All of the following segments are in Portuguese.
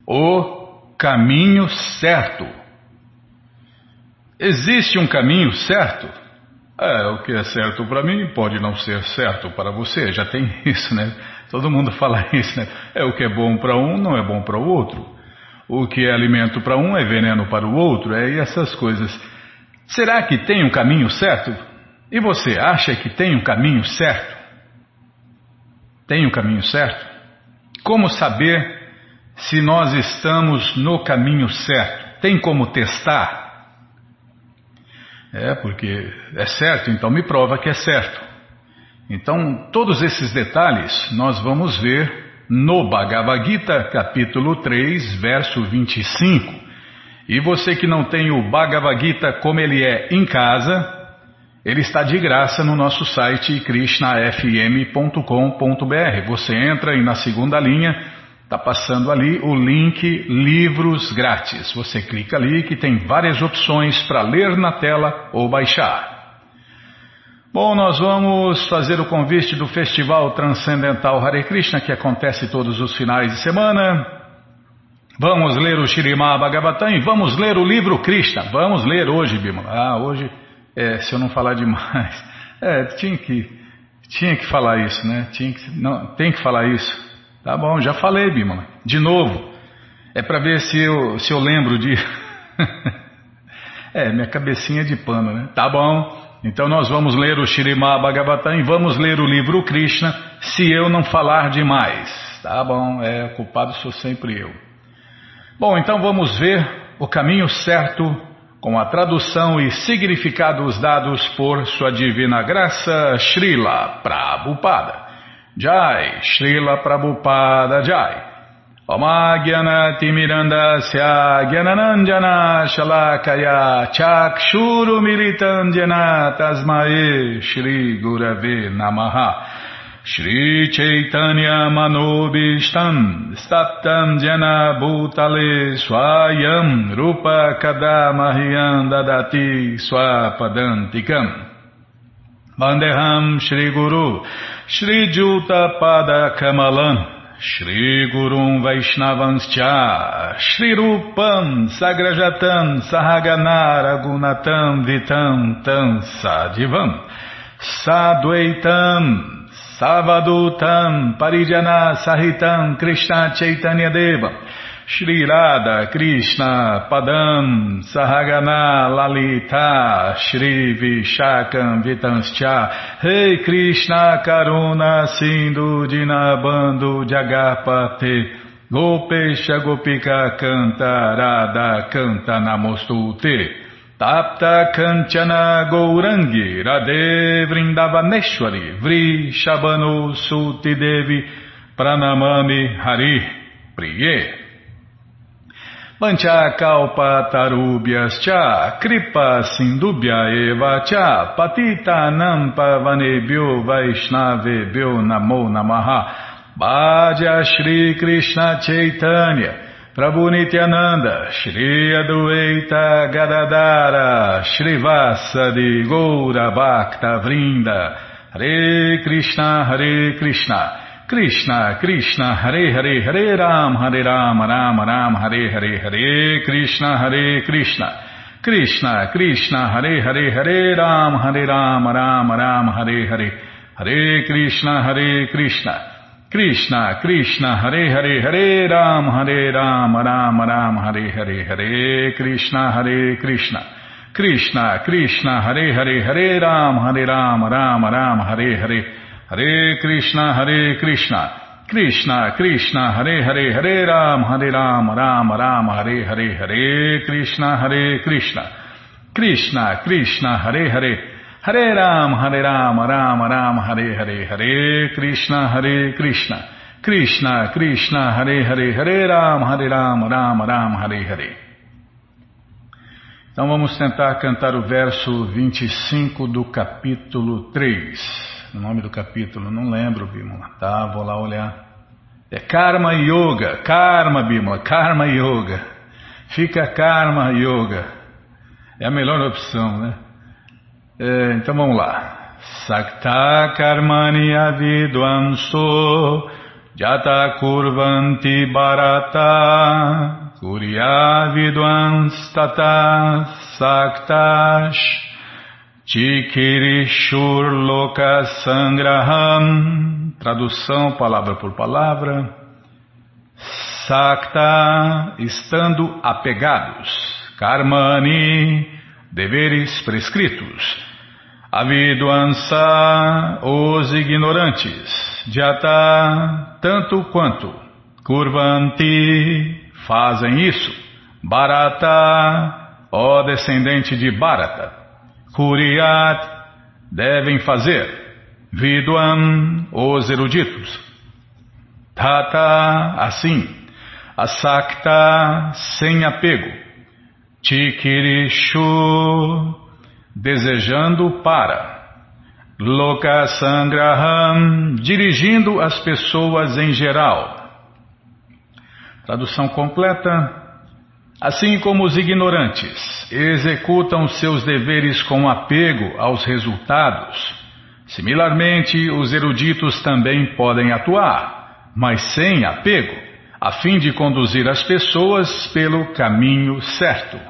O caminho certo. Existe um caminho certo? O que é certo para mim pode não ser certo para você. Já tem isso, né? Todo mundo fala isso, né? O que é bom para um não é bom para o outro. O que é alimento para um é veneno para o outro. E essas coisas. Será que tem um caminho certo? E você acha que tem um caminho certo? Tem um caminho certo? Como saber se nós estamos no caminho certo? Tem como testar? Porque é certo, então me prova que é certo. Então, todos esses detalhes nós vamos ver no Bhagavad Gita, capítulo 3, verso 25. E você que não tem o Bhagavad Gita como ele é em casa, ele está de graça no nosso site krishnafm.com.br. Você entra e na segunda linha está passando ali o link Livros Grátis. Você clica ali que tem várias opções para ler na tela ou baixar. Bom, nós vamos fazer o convite do Festival Transcendental Hare Krishna, que acontece todos os finais de semana. Vamos ler o Śrīmad Bhagavatam e vamos ler o livro Krishna. Vamos ler hoje, Bimala. Hoje, se eu não falar demais. Tinha que falar isso, né? Tem que falar isso. Tá bom, já falei, Bimala. De novo. É para ver se eu lembro de... minha cabecinha de pano, né? Tá bom. Então nós vamos ler o Śrīmad Bhagavatam e vamos ler o livro Krishna se eu não falar demais. Tá bom, culpado sou sempre eu. Bom, então vamos ver o caminho certo com a tradução e significados dados por Sua Divina Graça, Srila Prabhupada. Jai, Srila Prabhupada Jai. Omagyanatimirandasya Gyananandjana Shalakaya Chakshuru Militandjana Tasmae Shri Gurave Namaha Shri Chaitanya Manobishtam Staptam Jana Bhutale Swayam Rupa Kadamahyam Dadati Swapadantikam Vandeham Shri Guru Shri Juta Pada Kamalam Shri Gurum Vaishnavanscha Shri Rupam Sagrajatam Sahaganara Gunatam Vitam Tam Sadivam Sadvaitam Savadutam Parijana Sahitam Krishna Chaitanya Deva Shri Radha Krishna Padam Sahagana Lalita Shri Vishakam Vitanscha Rei Krishna Karuna Sindhu Dinabandhu Jagapate Gopesha Gopika Canta Radha Canta Namostute Tapta Kanchana Gourangi Radhe Vrindavaneshwari Vri Shabano Suti Devi Pranamami Hari Priye Vancha Kalpa Tarubhyas Cha Kripa Sindubhya Eva Cha Patita Nampa Vanebhyo Vaishnavebhyo Namo Namaha Bhaja Shri Krishna Chaitanya Prabhu Nityananda Shri Adwaita Gadadara Shri Vasadi Goura Bhakta Vrinda Hare Krishna Krishna Krishna Hare Hare Hare Ram Ram Ram Hare Hare Hare Krishna Krishna Krishna Hare Hare Hare Ram Ram Hare Hare Hare Krishna Krishna Krishna Hare Hare Hare Ram Ram Hare Hare Hare Krishna Krishna Krishna Hare Hare Hare Ram Ram Hare Hare Hare Krishna Krishna Krishna Hare Hare Hare Ram Ram Hare Hare Hare Krishna Krishna Krishna Hare Hare Hare Ram Ram Hare Hare Hare Krishna Krishna Krishna Hare Hare Hare Ram Ram Hare Hare. Então vamos tentar cantar o verso 25 do capítulo 3. O nome do capítulo, não lembro, Bimala. Tá, vou lá olhar. É Karma Yoga. Karma, Bimala. Karma Yoga. Fica Karma Yoga. É a melhor opção, né? Então vamos lá. Sakta Karmani Avidvanso Jata kurvanti bharata kurya vidvans tata saktash chikirishur loka sangraham. Tradução palavra por palavra. Sakta, estando apegados. Karmani, deveres prescritos. Avidvansa, os ignorantes. Jata, tanto quanto. Kurvanti, fazem isso. Bharata, ó descendente de Bharata. Kuryat, devem fazer. Vidwan, os eruditos. Tata, assim. Asakta, sem apego. Chikirishu, desejando para. Lokasangraham, dirigindo as pessoas em geral. Tradução completa. Assim como os ignorantes executam seus deveres com apego aos resultados, similarmente os eruditos também podem atuar, mas sem apego, a fim de conduzir as pessoas pelo caminho certo.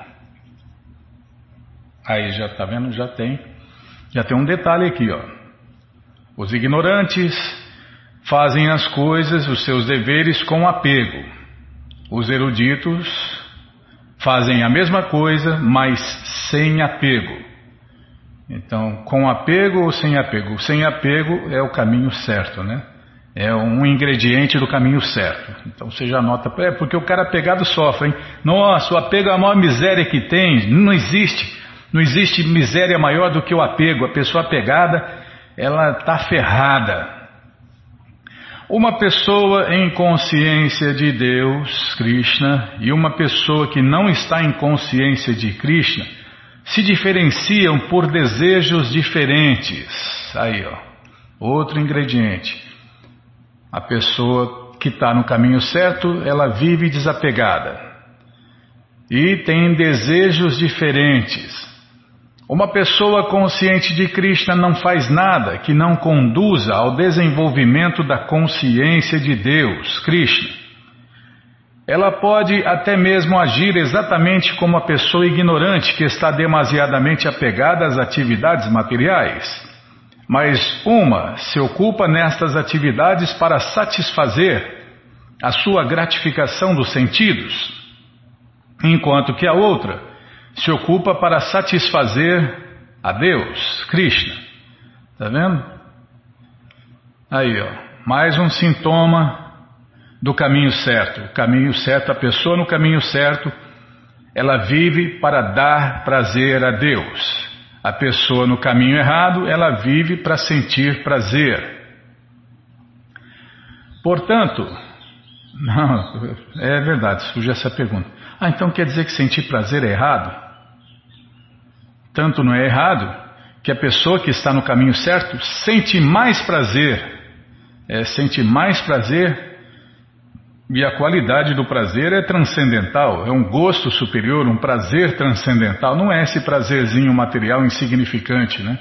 Aí já está vendo, já tem um detalhe aqui, ó. Os ignorantes fazem as coisas, os seus deveres com apego. Os eruditos fazem a mesma coisa, mas sem apego. Então, com apego ou sem apego? Sem apego é o caminho certo, né? É um ingrediente do caminho certo. Então você já nota, porque o cara apegado sofre, hein? Nossa, o apego é a maior miséria que tem. Não existe miséria maior do que o apego. A pessoa apegada, ela está ferrada. Uma pessoa em consciência de Deus, Krishna, e uma pessoa que não está em consciência de Krishna, se diferenciam por desejos diferentes. Aí, ó, outro ingrediente. A pessoa que está no caminho certo, ela vive desapegada e tem desejos diferentes. Uma pessoa consciente de Krishna não faz nada que não conduza ao desenvolvimento da consciência de Deus, Krishna. Ela pode até mesmo agir exatamente como a pessoa ignorante que está demasiadamente apegada às atividades materiais. Mas uma se ocupa nestas atividades para satisfazer a sua gratificação dos sentidos, enquanto que a outra se ocupa para satisfazer a Deus, Krishna. Está vendo? Aí, ó, mais um sintoma do caminho certo. O caminho certo, a pessoa no caminho certo, ela vive para dar prazer a Deus. A pessoa no caminho errado, ela vive para sentir prazer. Portanto, não, é verdade, surge essa pergunta. Então quer dizer que sentir prazer é errado? Tanto não é errado que a pessoa que está no caminho certo sente mais prazer. Sente mais prazer e a qualidade do prazer é transcendental, é um gosto superior, um prazer transcendental. Não é esse prazerzinho material insignificante, né?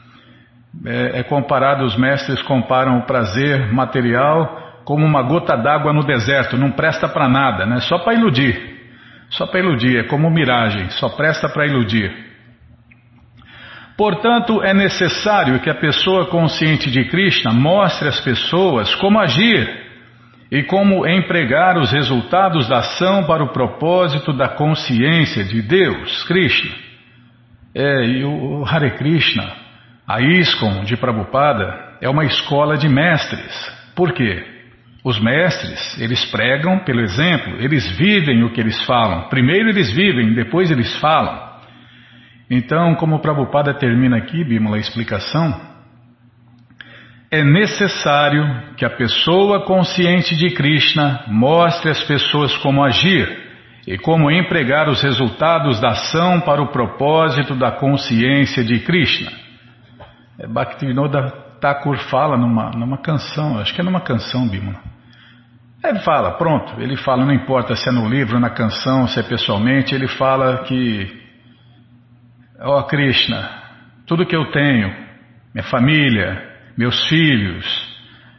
Os mestres comparam o prazer material como uma gota d'água no deserto, não presta para nada, né? Só para iludir, é como miragem, só presta para iludir. Portanto, é necessário que a pessoa consciente de Krishna mostre às pessoas como agir e como empregar os resultados da ação para o propósito da consciência de Deus, Krishna. E o Hare Krishna, a ISKCON de Prabhupada, é uma escola de mestres. Por quê? Os mestres, eles pregam pelo exemplo, eles vivem o que eles falam. Primeiro eles vivem, depois eles falam. Então, como o Prabhupada termina aqui, Bimala, a explicação, é necessário que a pessoa consciente de Krishna mostre às pessoas como agir e como empregar os resultados da ação para o propósito da consciência de Krishna. Bhaktivinoda Thakur fala numa canção, acho que é numa canção, Bimala. Ele fala, não importa se é no livro, na canção, se é pessoalmente, ele fala que ó Krishna, tudo que eu tenho, minha família, meus filhos,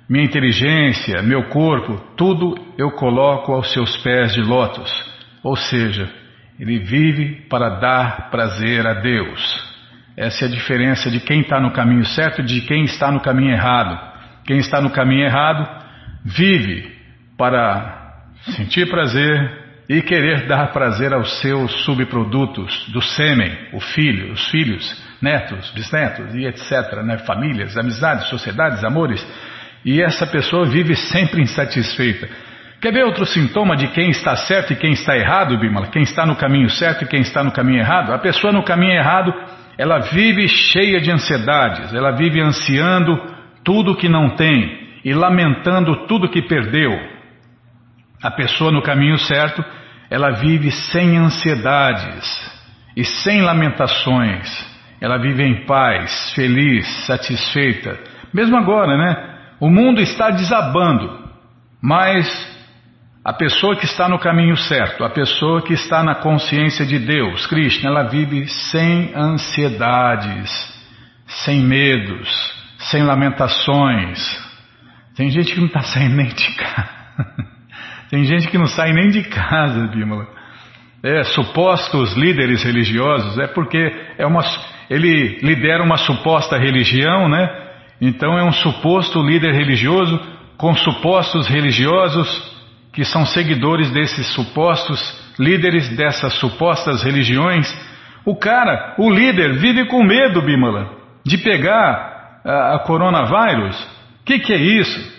minha inteligência, meu corpo, tudo eu coloco aos seus pés de lótus. Ou seja, ele vive para dar prazer a Deus. Essa é a diferença de quem está no caminho certo e de quem está no caminho errado. Quem está no caminho errado vive para sentir prazer e querer dar prazer aos seus subprodutos do sêmen, os filhos, netos, bisnetos e etc., né? Famílias, amizades, sociedades, amores. E essa pessoa vive sempre insatisfeita. Quer ver outro sintoma de quem está certo e quem está errado, Bimala? Quem está no caminho certo e quem está no caminho errado? A pessoa no caminho errado, ela vive cheia de ansiedades, ela vive ansiando tudo que não tem e lamentando tudo que perdeu. A pessoa no caminho certo, ela vive sem ansiedades e sem lamentações. Ela vive em paz, feliz, satisfeita. Mesmo agora, né? O mundo está desabando, mas a pessoa que está no caminho certo, a pessoa que está na consciência de Deus, Krishna, ela vive sem ansiedades, sem medos, sem lamentações. Tem gente que não está saindo nem de casa. Tem gente que não sai nem de casa, Bímola. Supostos líderes religiosos, porque ele lidera uma suposta religião, né? Então é um suposto líder religioso com supostos religiosos que são seguidores desses supostos líderes dessas supostas religiões. O líder vive com medo, Bímola, de pegar a coronavírus. Que é isso?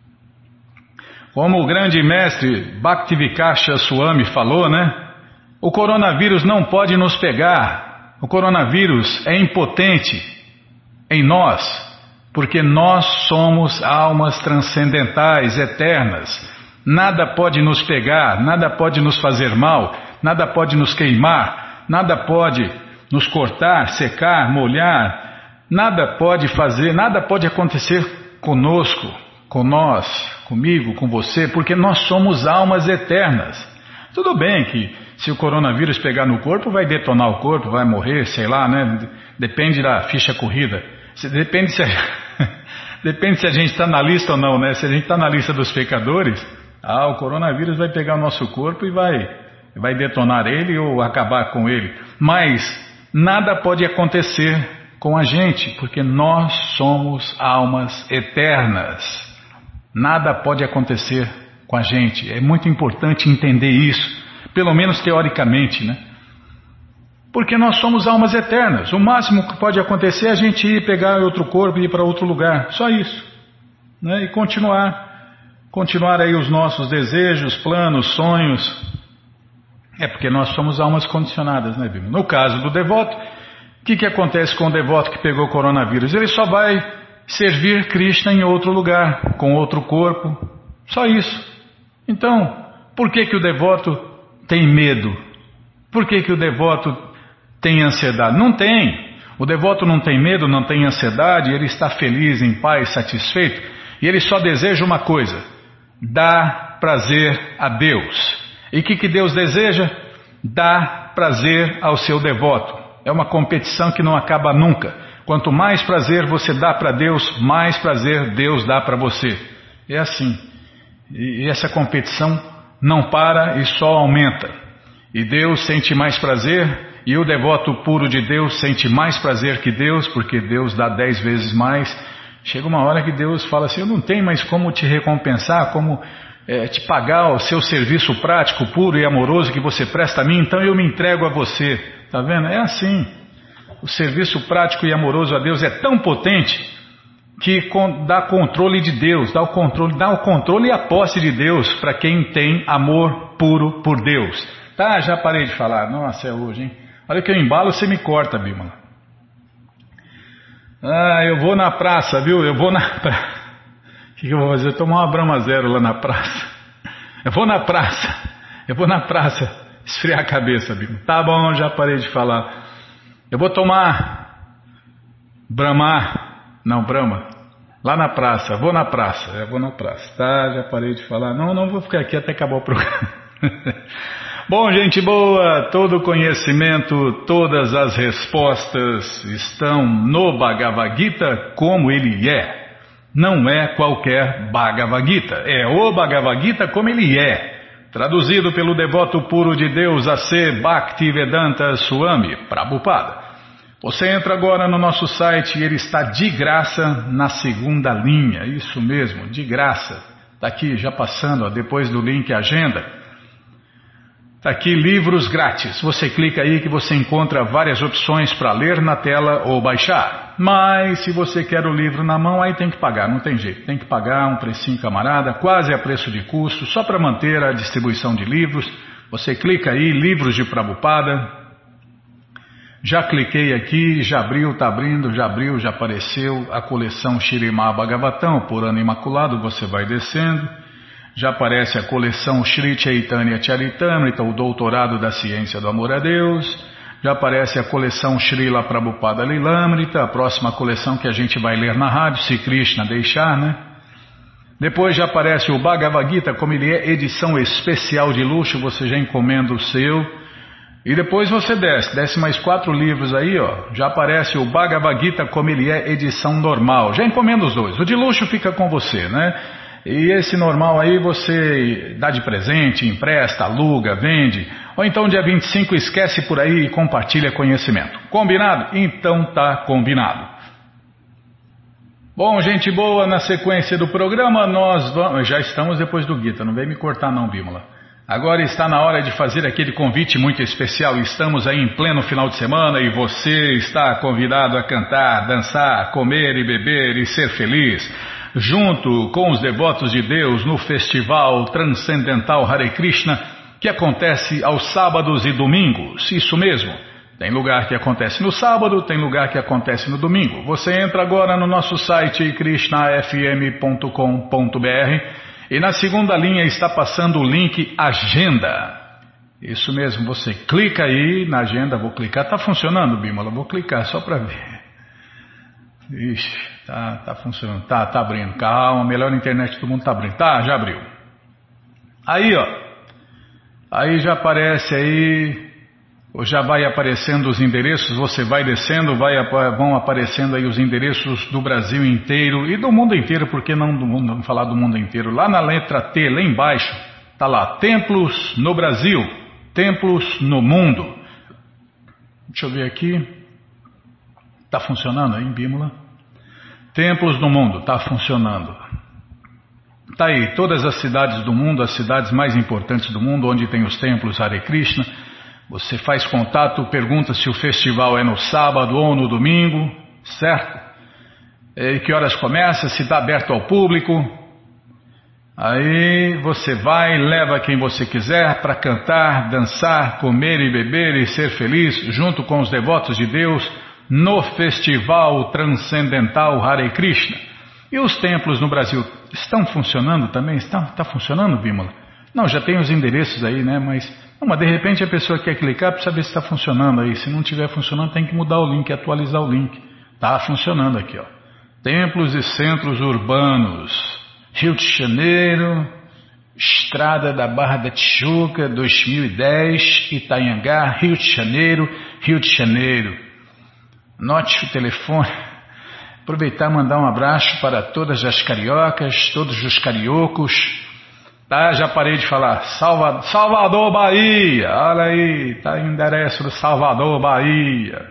Como o grande mestre Bhaktivinoda Swami falou, né? O coronavírus não pode nos pegar. O coronavírus é impotente em nós, porque nós somos almas transcendentais, eternas. Nada pode nos pegar, nada pode nos fazer mal, nada pode nos queimar, nada pode nos cortar, secar, molhar, nada pode acontecer conosco, com nós, comigo, com você, porque nós somos almas eternas. Tudo bem que se o coronavírus pegar no corpo, vai detonar o corpo, vai morrer, sei lá, né? Depende da ficha corrida. Depende se a gente está na lista ou não, né? Se a gente está na lista dos pecadores, o coronavírus vai pegar o nosso corpo e vai detonar ele ou acabar com ele. Mas nada pode acontecer com a gente, porque nós somos almas eternas. Nada pode acontecer com a gente. É muito importante entender isso, pelo menos teoricamente, né? Porque nós somos almas eternas. O máximo que pode acontecer é a gente ir pegar outro corpo e ir para outro lugar. Só isso. Né? E continuar aí os nossos desejos, planos, sonhos. Porque nós somos almas condicionadas, né, Bíblia? No caso do devoto, o que acontece com o devoto que pegou o coronavírus? Ele só vai servir Krishna em outro lugar, com outro corpo. Só isso. Então, por que o devoto tem medo? Por que o devoto tem ansiedade? Não tem. O devoto não tem medo, não tem ansiedade, ele está feliz, em paz, satisfeito, e ele só deseja uma coisa: dar prazer a Deus. E o que Deus deseja? Dar prazer ao seu devoto. É uma competição que não acaba nunca. Quanto mais prazer você dá para Deus, mais prazer Deus dá para você. É assim. E essa competição não para e só aumenta. E Deus sente mais prazer, e o devoto puro de Deus sente mais prazer que Deus, porque Deus dá 10 vezes mais. Chega uma hora que Deus fala assim: eu não tenho mais como te recompensar, como te pagar o seu serviço prático, puro e amoroso que você presta a mim, então eu me entrego a você. Está vendo? É assim. O serviço prático e amoroso a Deus é tão potente que dá controle de Deus, dá o controle e a posse de Deus para quem tem amor puro por Deus. Tá, já parei de falar. Nossa, é hoje, hein? Olha que eu embalo, você me corta, Bímola. Eu vou na praça, viu? Eu vou na praça. O que eu vou fazer? Tomar uma Brahma Zero lá na praça. Eu vou na praça. Esfriar a cabeça, Bímola. Tá bom, já parei de falar. Eu vou tomar Brahma. Lá na praça. Eu vou na praça. Tá, já parei de falar. Não vou ficar aqui até acabar o programa. Bom, gente boa, todo o conhecimento, todas as respostas estão no Bhagavad Gita como ele é. Não é qualquer Bhagavad Gita, é o Bhagavad Gita como ele é, traduzido pelo devoto puro de Deus A.C. Bhaktivedanta Swami Prabhupada. Você entra agora no nosso site e ele está de graça na segunda linha, isso mesmo, de graça. Está aqui já passando, ó, depois do link agenda. Está aqui livros grátis, você clica aí que você encontra várias opções para ler na tela ou baixar. Mas se você quer o livro na mão, aí tem que pagar, não tem jeito. Tem que pagar um precinho camarada, quase a preço de custo, só para manter a distribuição de livros. Você clica aí, livros de Prabhupada. Já cliquei aqui, já abriu, está abrindo, já abriu, já apareceu a coleção Śrīmad Bhagavatam, por ano imaculado, você vai descendo. Já aparece a coleção Shri Chaitanya Charitamrita, o doutorado da ciência do amor a Deus. Já aparece a coleção Srila Prabhupada Lilamrita, a próxima coleção que a gente vai ler na rádio, se Krishna deixar, né? Depois já aparece o Bhagavad Gita, como ele é, edição especial de luxo, você já encomenda o seu. E depois você desce mais 4 livros aí, ó. Já aparece o Bhagavad Gita, como ele é, edição normal. Já encomenda os dois. O de luxo fica com você, né? E esse normal aí você dá de presente, empresta, aluga, vende. Ou então dia 25 esquece por aí e compartilha conhecimento. Combinado? Então tá combinado. Bom, gente boa, na sequência do programa nós vamos... Já estamos depois do Gita, não vem me cortar não, Bímola. Agora está na hora de fazer aquele convite muito especial. Estamos aí em pleno final de semana e você está convidado a cantar, dançar, comer e beber e ser feliz. Junto com os devotos de Deus no Festival Transcendental Hare Krishna, que acontece aos sábados e domingos. Isso mesmo, tem lugar que acontece no sábado, tem lugar que acontece no domingo. Você entra agora no nosso site krishnafm.com.br e na segunda linha está passando o link Agenda. Isso mesmo, você clica aí na agenda, vou clicar, está funcionando, Bímola? Vou clicar só para ver. Ixi, tá funcionando, tá abrindo, calma, melhor internet do mundo tá abrindo, já abriu. Aí, ó, aí já aparece aí, ou já vai aparecendo os endereços, você vai descendo, vão aparecendo aí os endereços do Brasil inteiro e do mundo inteiro, por que não do mundo, vamos falar do mundo inteiro, lá na letra T, lá embaixo, tá lá, templos no Brasil, templos no mundo. Deixa eu ver aqui. Está funcionando aí, Bímola? Templos no mundo, está funcionando. Está aí, todas as cidades do mundo, as cidades mais importantes do mundo, onde tem os templos Hare Krishna. Você faz contato, pergunta se o festival é no sábado ou no domingo, certo? E que horas começa, se está aberto ao público. Aí você vai, leva quem você quiser para cantar, dançar, comer e beber e ser feliz, junto com os devotos de Deus, no Festival Transcendental Hare Krishna. E os templos no Brasil estão funcionando também? Está funcionando, Bímola? Não, já tem os endereços aí, né? Mas de repente a pessoa quer clicar para saber se está funcionando aí. Se não estiver funcionando, tem que mudar o link, atualizar o link. Está funcionando aqui, ó. Templos e centros urbanos. Rio de Janeiro, Estrada da Barra da Tijuca, 2010, Itanhangá, Rio de Janeiro, Rio de Janeiro. Note o telefone. Aproveitar e mandar um abraço para todas as cariocas, todos os cariocos. Tá, já parei de falar. Salvador, Bahia. Olha aí, tá em endereço do Salvador, Bahia.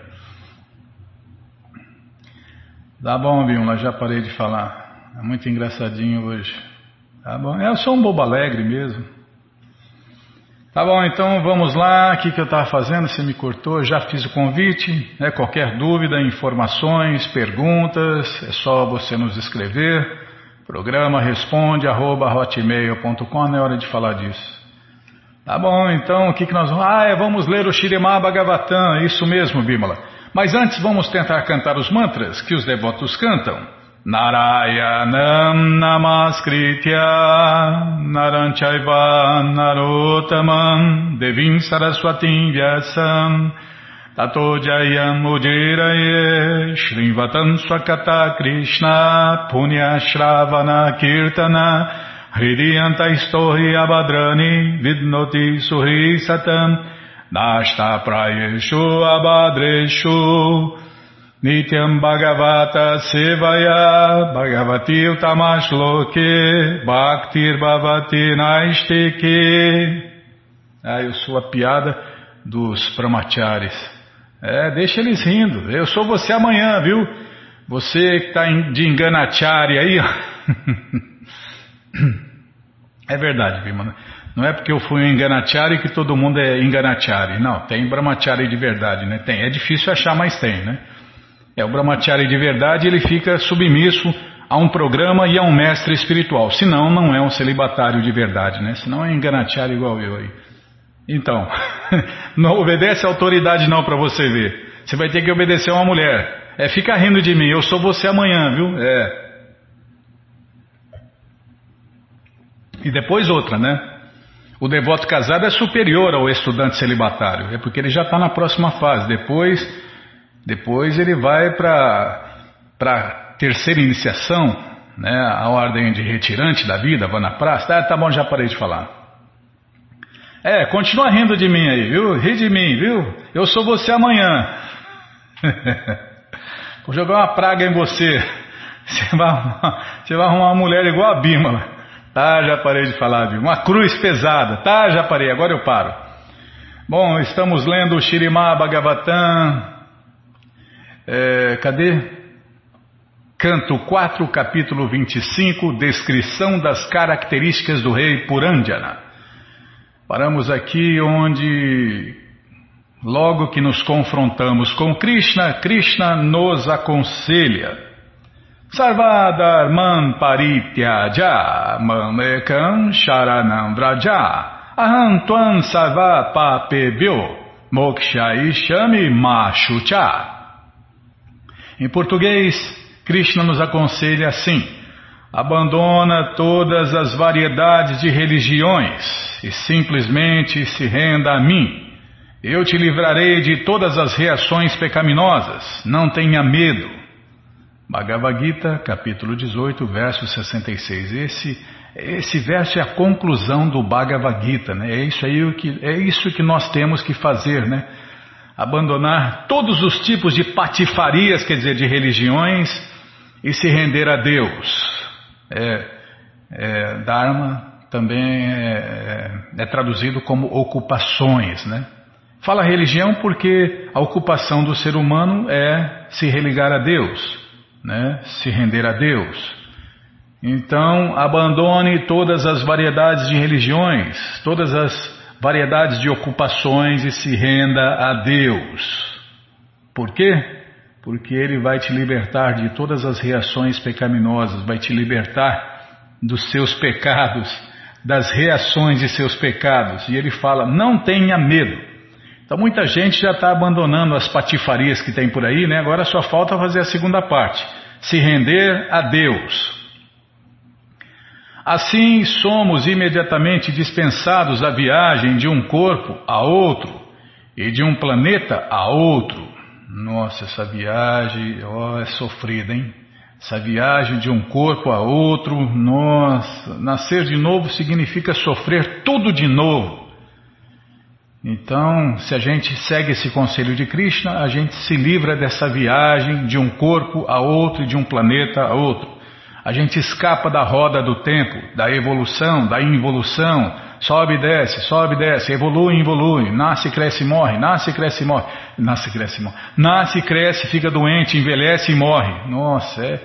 Tá bom, Bímola, já parei de falar. É muito engraçadinho hoje. Tá bom, eu sou um bobo alegre mesmo. Tá bom, então vamos lá, o que eu estava fazendo, você me cortou, já fiz o convite, né? Qualquer dúvida, informações, perguntas, é só você nos escrever, programa responde@hotmail.com, não é hora de falar disso. Tá bom, então o que nós vamos... vamos ler o Śrīmad Bhagavatam, isso mesmo, Bímola. Mas antes vamos tentar cantar os mantras que os devotos cantam. Narayanam namaskritya naram chaiva narottamam devim saraswatim vyasam tato jayam ujiraye shrivatam swakata krishna punya shravana kirtana hridiyanta istohi abadrani vidnoti suhi satam nashta prayeshu abadreshu Nityam Bhagavata Sevaya Bhagavati Utamashloke Bhaktir Bhavati Naisteke. Eu sou a piada dos brahmacharis. Deixa eles rindo. Eu sou você amanhã, viu? Você que está de enganachari aí, ó. É verdade, Bimala. Não é porque eu fui um enganachari que todo mundo é enganachari. Não, tem brahmachari de verdade, né? Tem. É difícil achar, mas tem, né? O brahmachari de verdade, ele fica submisso a um programa e a um mestre espiritual. Senão, não é um celibatário de verdade, né? Senão é enganachari igual eu aí. Então, não obedece a autoridade não para você ver. Você vai ter que obedecer a uma mulher. Fica rindo de mim, eu sou você amanhã, viu? E depois outra, né? O devoto casado é superior ao estudante celibatário. É porque ele já está na próxima fase. Depois ele vai para a terceira iniciação, né? A ordem de retirante da vida, vanaprastha. Tá bom, já parei de falar. Continua rindo de mim aí, viu? Ri de mim, viu? Eu sou você amanhã. Vou jogar uma praga em você. Você vai arrumar uma mulher igual a Bímala. Já parei de falar, viu? Uma cruz pesada. Já parei, agora eu paro. Bom, estamos lendo o Śrīmad Bhagavatam. Cadê? Canto 4, capítulo 25, descrição das características do rei Purandjana. Paramos aqui onde, logo que nos confrontamos com Krishna, Krishna nos aconselha. Sarvadharman parityaja mamekam sharanam vraja aham tvam sarva papebhyo mokshaishami mashucha. Em português, Krishna nos aconselha assim: abandona todas as variedades de religiões e simplesmente se renda a mim. Eu te livrarei de todas as reações pecaminosas. Não tenha medo. Bhagavad Gita, capítulo 18, verso 66. Esse verso é a conclusão do Bhagavad Gita, né? É isso que nós temos que fazer, né? Abandonar todos os tipos de patifarias, quer dizer, de religiões, e se render a Deus. Dharma também é traduzido como ocupações, né? Fala religião porque a ocupação do ser humano é se religar a Deus, né? Se render a Deus. Então, abandone todas as variedades de religiões, todas as variedades de ocupações e se renda a Deus. Por quê? Porque Ele vai te libertar de todas as reações pecaminosas, vai te libertar dos seus pecados, das reações de seus pecados. E Ele fala, não tenha medo. Então muita gente já está abandonando as patifarias que tem por aí, né? Agora só falta fazer a segunda parte, se render a Deus. Assim somos imediatamente dispensados a viagem de um corpo a outro e de um planeta a outro. Nossa, essa viagem é sofrida, hein? Essa viagem de um corpo a outro, nossa, nascer de novo significa sofrer tudo de novo. Então, se a gente segue esse conselho de Krishna, a gente se livra dessa viagem de um corpo a outro e de um planeta a outro. A gente escapa da roda do tempo, da evolução, da involução, sobe e desce, evolui e involui, nasce, cresce e morre, nasce, cresce e morre, nasce, cresce e morre, nasce, cresce, fica doente, envelhece e morre. Nossa,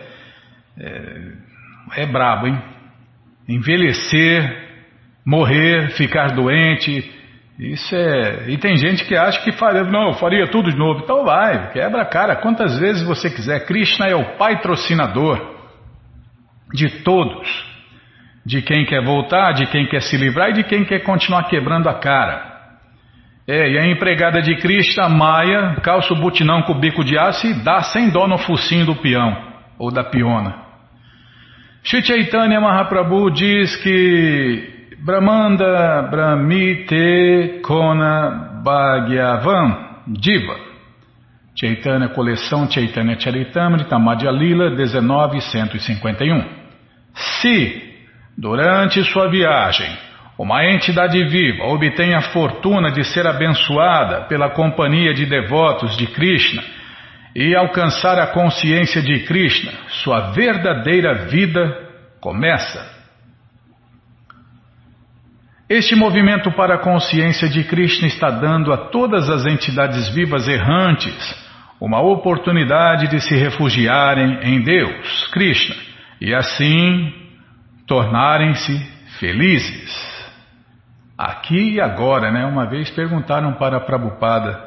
é brabo, hein? Envelhecer, morrer, ficar doente, isso E tem gente que acha que eu faria tudo de novo. Então vai, quebra a cara, quantas vezes você quiser. Krishna é o patrocinador de todos, de quem quer voltar, de quem quer se livrar e de quem quer continuar quebrando a cara. E a empregada de Krishna, Maya, calça o butinão com o bico de aço e dá sem dó no focinho do peão, ou da peona. Shri Chaitanya Mahaprabhu diz que Brahmanda Brahmite Kona Bhagyavam Diva. Chaitanya, coleção Chaitanya Charitamrita, Madhya Lila, 19.151. Se, durante sua viagem, uma entidade viva obtém a fortuna de ser abençoada pela companhia de devotos de Krishna e alcançar a consciência de Krishna, sua verdadeira vida começa. Este movimento para a consciência de Krishna está dando a todas as entidades vivas errantes uma oportunidade de se refugiarem em Deus, Krishna, e assim tornarem-se felizes. Aqui e agora, né? Uma vez perguntaram para Prabhupada,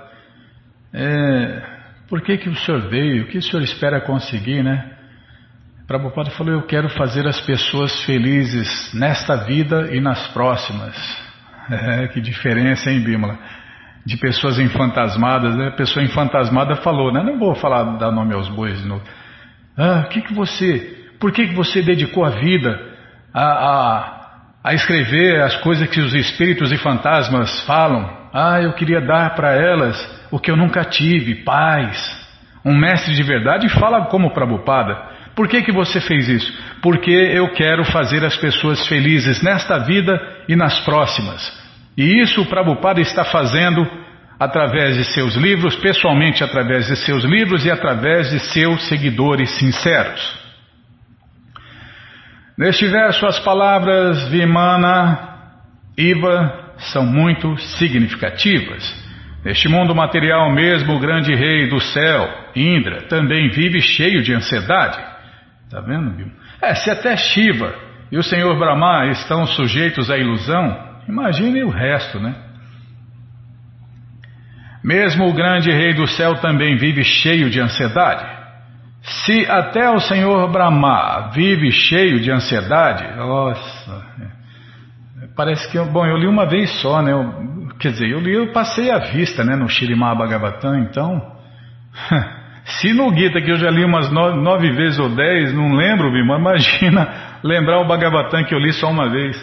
por que o senhor veio? O que o senhor espera conseguir, né? Prabhupada falou, eu quero fazer as pessoas felizes nesta vida e nas próximas. Que diferença, hein, Bimala? De pessoas enfantasmadas, né? A pessoa enfantasmada falou, né? Não vou dar nome aos bois de novo. Por que você dedicou a vida a escrever as coisas que os espíritos e fantasmas falam? Eu queria dar para elas o que eu nunca tive, paz. Um mestre de verdade fala como Prabhupada. Por que você fez isso? Porque eu quero fazer as pessoas felizes nesta vida e nas próximas. E isso o Prabhupada está fazendo através de seus livros, pessoalmente através de seus livros e através de seus seguidores sinceros. Neste verso, as palavras Vimana, Iva são muito significativas. Neste mundo material mesmo, o grande rei do céu, Indra, também vive cheio de ansiedade. Está vendo, Bill? Se até Shiva e o Senhor Brahma estão sujeitos à ilusão, imagine o resto, né? Mesmo o grande rei do céu também vive cheio de ansiedade. Se até o Senhor Brahma vive cheio de ansiedade, nossa, parece que, eu li uma vez só, né? Eu passei a vista, né, no Śrīmad Bhagavatam, então... Se no Gita, que eu já li umas 9 vezes ou 10, não lembro, Bima, imagina lembrar o Bhagavatam que eu li só uma vez.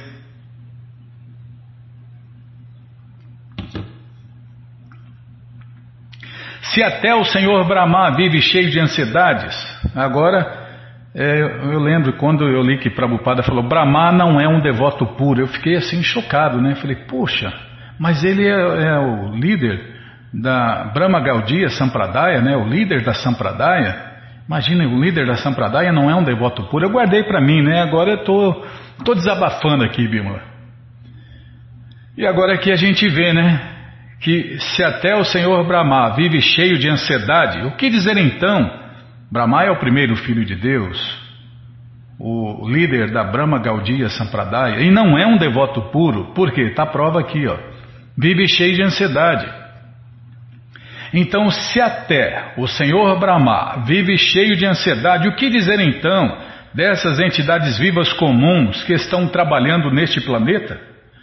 Se até o Senhor Brahma vive cheio de ansiedades, agora eu lembro quando eu li que Prabhupada falou, Brahma não é um devoto puro, eu fiquei assim chocado, né? Falei, poxa, mas ele é o líder da Brahma Gaudiya Sampradaya, né? O líder da Sampradaya. Imagina, o líder da Sampradaya não é um devoto puro. Eu guardei para mim, né? Agora eu tô desabafando aqui, Bimala. E agora aqui a gente vê, né? Que se até o Senhor Brahma vive cheio de ansiedade, o que dizer então? Brahma é o primeiro filho de Deus, o líder da Brahma Gaudiya Sampradaya, e não é um devoto puro. Por quê? Está a prova aqui, ó. Vive cheio de ansiedade. Então, se até o Senhor Brahma vive cheio de ansiedade, o que dizer então dessas entidades vivas comuns que estão trabalhando neste planeta?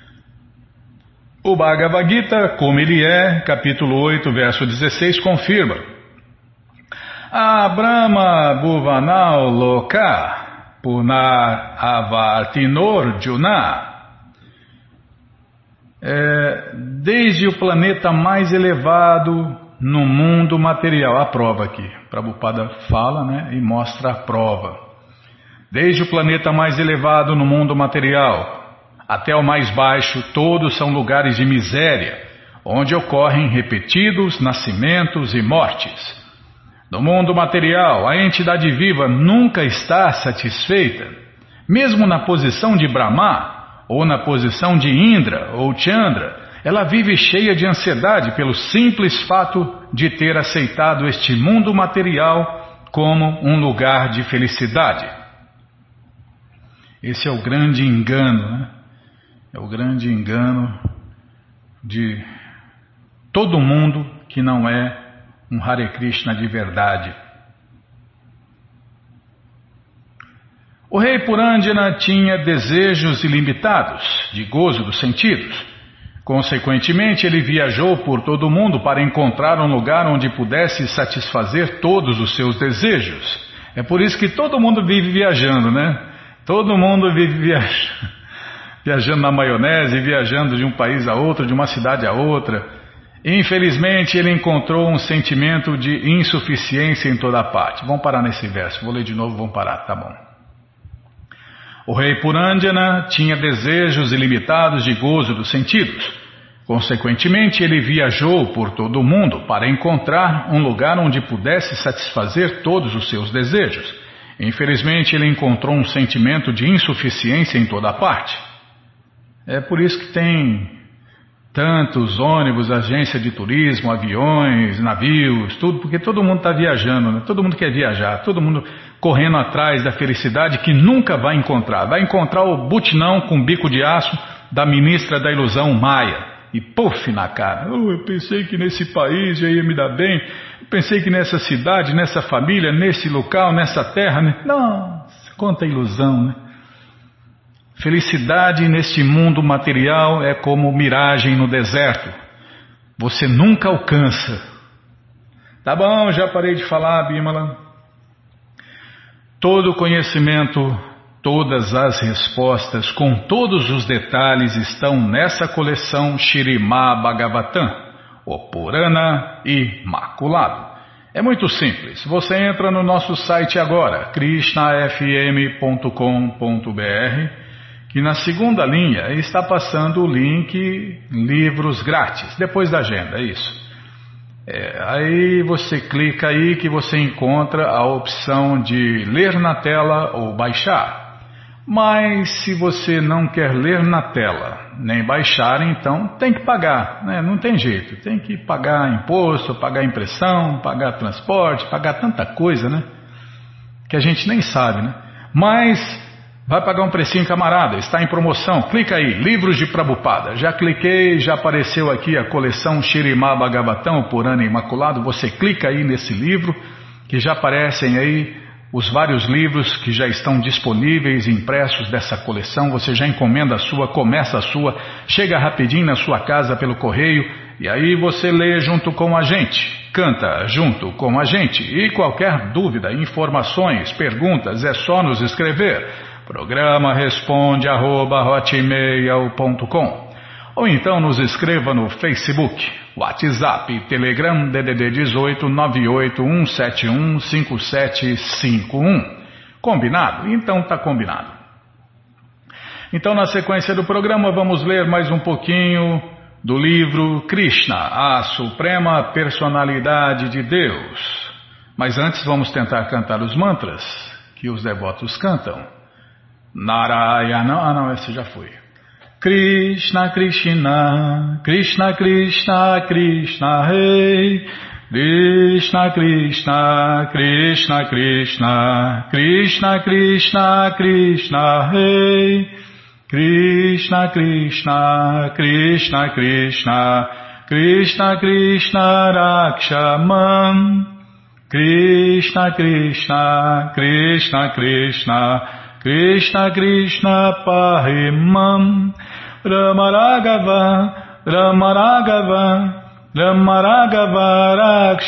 O Bhagavad Gita, como ele é, capítulo 8, verso 16, confirma. A Brahma Bhuvanao Loka Punar Avartinor Juna. Desde o planeta mais elevado no mundo material, a prova aqui, Prabhupada fala, né, e mostra a prova. Desde o planeta mais elevado no mundo material até o mais baixo, todos são lugares de miséria, onde ocorrem repetidos nascimentos e mortes. No mundo material, a entidade viva nunca está satisfeita, mesmo na posição de Brahma, ou na posição de Indra ou Chandra. Ela vive cheia de ansiedade pelo simples fato de ter aceitado este mundo material como um lugar de felicidade. Esse é o grande engano, né? É o grande engano de todo mundo que não é um Hare Krishna de verdade. O rei Purandjana tinha desejos ilimitados de gozo dos sentidos. Consequentemente, ele viajou por todo o mundo para encontrar um lugar onde pudesse satisfazer todos os seus desejos. É por isso que todo mundo vive viajando, né? Todo mundo vive viajando na maionese, viajando de um país a outro, de uma cidade a outra. Infelizmente, ele encontrou um sentimento de insuficiência em toda parte. Vamos parar nesse verso. Vou ler de novo, vamos parar, tá bom. O rei Purandjana tinha desejos ilimitados de gozo dos sentidos. Consequentemente, ele viajou por todo o mundo para encontrar um lugar onde pudesse satisfazer todos os seus desejos. Infelizmente, ele encontrou um sentimento de insuficiência em toda parte. É por isso que tem tantos ônibus, agência de turismo, aviões, navios, tudo, porque todo mundo está viajando, né? Todo mundo quer viajar, todo mundo correndo atrás da felicidade que nunca vai encontrar. Vai encontrar o butinão com bico de aço da ministra da ilusão Maia. E puf na cara, eu pensei que nesse país eu ia me dar bem, eu pensei que nessa cidade, nessa família, nesse local, nessa terra, né? Nossa, quanta ilusão, né? Felicidade neste mundo material é como miragem no deserto, você nunca alcança. Tá bom, já parei de falar, Bimala. Todo conhecimento, todas as respostas, com todos os detalhes, estão nessa coleção Śrīmad Bhagavatam, o Purana Imaculado. É muito simples, você entra no nosso site agora, krishnafm.com.br, que na segunda linha está passando o link Livros Grátis, depois da agenda, é isso. Aí você clica aí que você encontra a opção de ler na tela ou baixar. Mas se você não quer ler na tela, nem baixar, então tem que pagar, né? Não tem jeito, tem que pagar imposto, pagar impressão, pagar transporte, pagar tanta coisa, né? Que a gente nem sabe, né? Mas vai pagar um precinho, camarada, está em promoção, clica aí, Livros de Prabhupada. Já cliquei, já apareceu aqui a coleção Śrīmad Bhagavatam, o Purana Imaculado. Você clica aí nesse livro, que já aparecem aí os vários livros que já estão disponíveis, impressos dessa coleção. Você já encomenda a sua, começa a sua, chega rapidinho na sua casa pelo correio, e aí você lê junto com a gente, canta junto com a gente. E qualquer dúvida, informações, perguntas, é só nos escrever. Programa responde@hotmail.com, ou então nos escreva no Facebook, WhatsApp, Telegram, DDD 18 981715751. Combinado? Então tá combinado. Então, na sequência do programa, vamos ler mais um pouquinho do livro Krishna, a Suprema Personalidade de Deus. Mas antes vamos tentar cantar os mantras que os devotos cantam. Narayana, não, esse já foi. Krishna Krishna, Krishna Krishna, Krishna Rei. Krishna Krishna, Krishna Krishna, Krishna Krishna, Krishna Rei. Krishna Krishna, Krishna Krishna, Krishna Krishna Rakshaman. Krishna Krishna, Krishna Krishna, Krishna Krishna Pahimam. Rama Raghava, Rama Raghava, Rama Raghava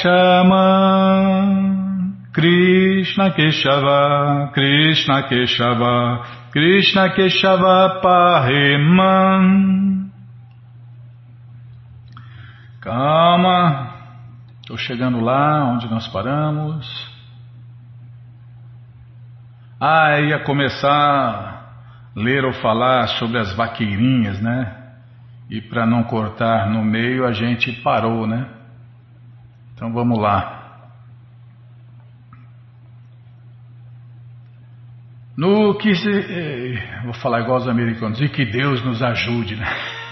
Rakshaman. Krishna Keshava, Krishna Keshava, Krishna Keshava Pahimam. Calma, estou chegando lá onde nós paramos. Ia começar a ler ou falar sobre as vaqueirinhas, né? E para não cortar no meio, a gente parou, né? Então vamos lá. Vou falar igual aos americanos, e que Deus nos ajude, né?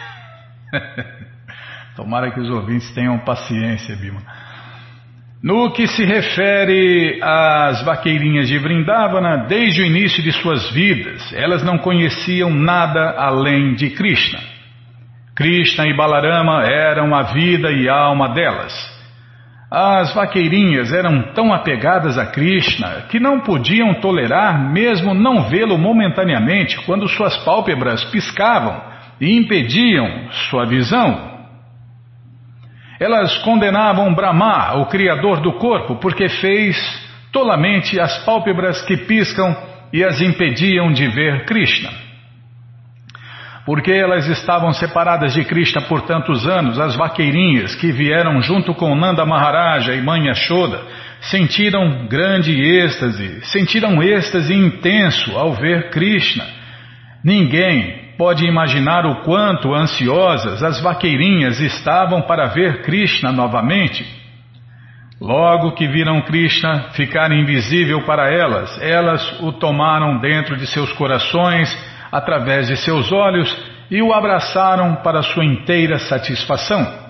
Tomara que os ouvintes tenham paciência, Bima. No que se refere às vaqueirinhas de Vrindavana, desde o início de suas vidas, elas não conheciam nada além de Krishna. Krishna e Balarama eram a vida e a alma delas. As vaqueirinhas eram tão apegadas a Krishna que não podiam tolerar mesmo não vê-lo momentaneamente quando suas pálpebras piscavam e impediam sua visão. Elas condenavam Brahma, o criador do corpo, porque fez tolamente as pálpebras que piscam e as impediam de ver Krishna. Porque elas estavam separadas de Krishna por tantos anos, as vaqueirinhas que vieram junto com Nanda Maharaja e Mãe Yashoda sentiram grande êxtase, sentiram êxtase intenso ao ver Krishna. Ninguém pode imaginar o quanto ansiosas as vaqueirinhas estavam para ver Krishna novamente. Logo que viram Krishna ficar invisível para elas, elas o tomaram dentro de seus corações, através de seus olhos, e o abraçaram para sua inteira satisfação.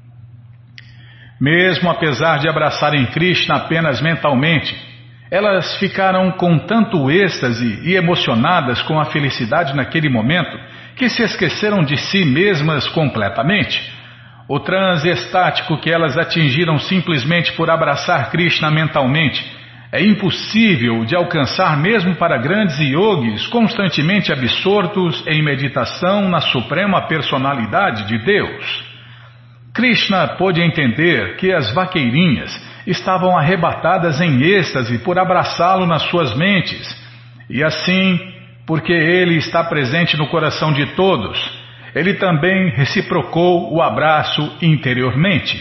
Mesmo apesar de abraçarem Krishna apenas mentalmente, elas ficaram com tanto êxtase e emocionadas com a felicidade naquele momento que se esqueceram de si mesmas completamente. O transe estático que elas atingiram simplesmente por abraçar Krishna mentalmente é impossível de alcançar mesmo para grandes yogis constantemente absortos em meditação na suprema personalidade de Deus. Krishna pôde entender que as vaqueirinhas estavam arrebatadas em êxtase por abraçá-lo nas suas mentes, e assim, porque ele está presente no coração de todos, ele também reciprocou o abraço interiormente.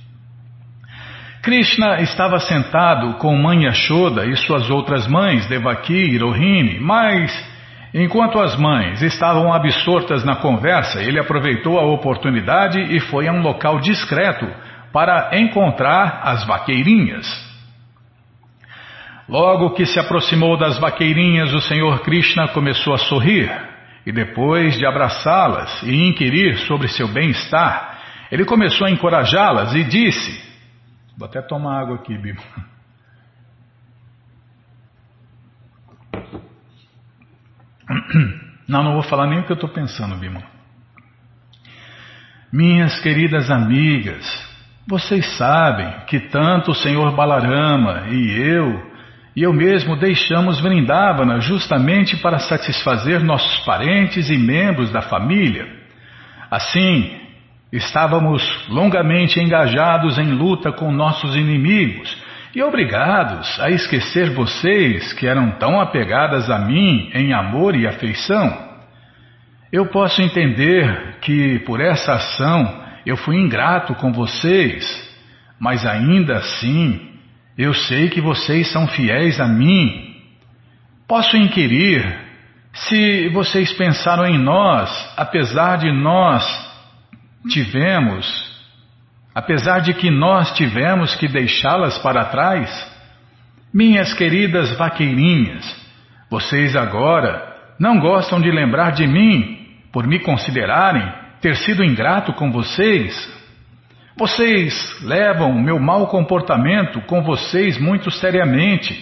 Krishna estava sentado com Mãe Yashoda e suas outras mães, Devaki e Rohini, mas enquanto as mães estavam absortas na conversa, ele aproveitou a oportunidade e foi a um local discreto para encontrar as vaqueirinhas. Logo que se aproximou das vaqueirinhas, o Senhor Krishna começou a sorrir, e depois de abraçá-las e inquirir sobre seu bem-estar, ele começou a encorajá-las e disse... Vou até tomar água aqui, Bima. Não vou falar nem o que eu estou pensando, Bima. Minhas queridas amigas, vocês sabem que tanto o Senhor Balarama e eu mesmo deixamos Vrindavana justamente para satisfazer nossos parentes e membros da família. Assim, estávamos longamente engajados em luta com nossos inimigos e obrigados a esquecer vocês que eram tão apegadas a mim em amor e afeição. Eu posso entender que por essa ação eu fui ingrato com vocês, mas ainda assim eu sei que vocês são fiéis a mim. Posso inquirir se vocês pensaram em nós, apesar de que nós tivemos que deixá-las para trás? Minhas queridas vaqueirinhas, vocês agora não gostam de lembrar de mim por me considerarem ter sido ingrato com vocês? Vocês levam meu mau comportamento com vocês muito seriamente.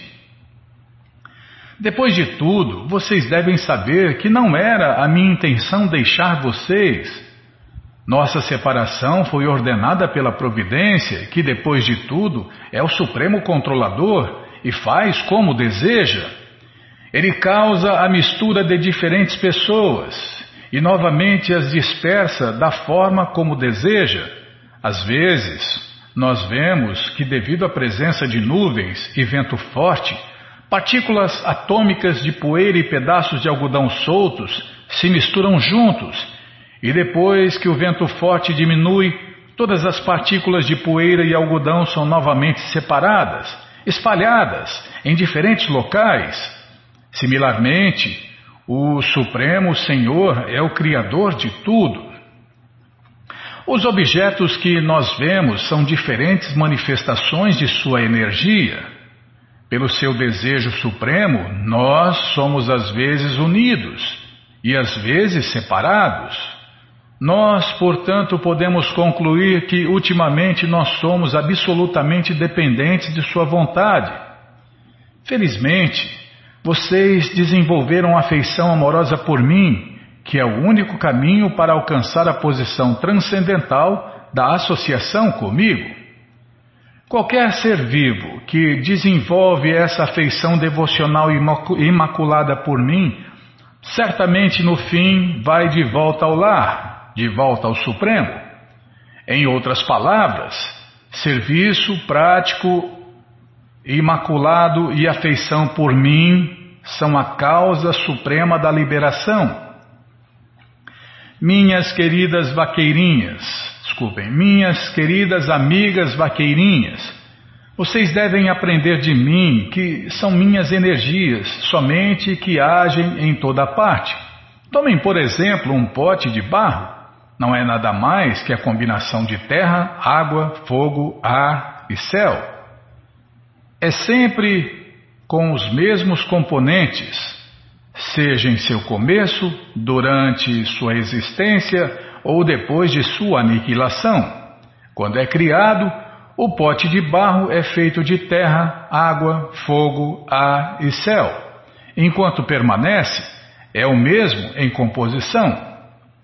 Depois de tudo, vocês devem saber que não era a minha intenção deixar vocês. Nossa separação foi ordenada pela providência, que depois de tudo é o supremo controlador e faz como deseja. Ele causa a mistura de diferentes pessoas e novamente as dispersa da forma como deseja. Às vezes, nós vemos que devido à presença de nuvens e vento forte, partículas atômicas de poeira e pedaços de algodão soltos se misturam juntos, e depois que o vento forte diminui, todas as partículas de poeira e algodão são novamente separadas, espalhadas em diferentes locais. Similarmente, o Supremo Senhor é o Criador de tudo. Os objetos que nós vemos são diferentes manifestações de sua energia. Pelo seu desejo supremo, nós somos às vezes unidos e às vezes separados. Nós, portanto, podemos concluir que ultimamente nós somos absolutamente dependentes de sua vontade. Felizmente, vocês desenvolveram afeição amorosa por mim, que é o único caminho para alcançar a posição transcendental da associação comigo. Qualquer ser vivo que desenvolve essa afeição devocional imaculada por mim, certamente no fim vai de volta ao lar, de volta ao Supremo. Em outras palavras, serviço prático, imaculado e afeição por mim são a causa suprema da liberação. Minhas queridas amigas vaqueirinhas, vocês devem aprender de mim que são minhas energias somente que agem em toda parte. Tomem, por exemplo, um pote de barro. Não é nada mais que a combinação de terra, água, fogo, ar e céu. É sempre com os mesmos componentes, seja em seu começo, durante sua existência ou depois de sua aniquilação. Quando é criado, o pote de barro é feito de terra, água, fogo, ar e céu. Enquanto permanece, é o mesmo em composição.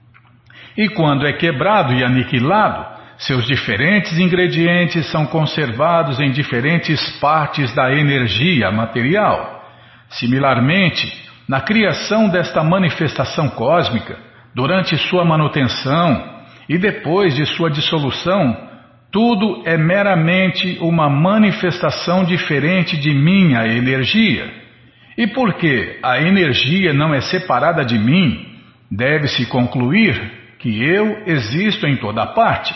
E quando é quebrado e aniquilado, seus diferentes ingredientes são conservados em diferentes partes da energia material. Similarmente, na criação desta manifestação cósmica, durante sua manutenção e depois de sua dissolução, tudo é meramente uma manifestação diferente de minha energia. E porque a energia não é separada de mim, deve-se concluir que eu existo em toda parte.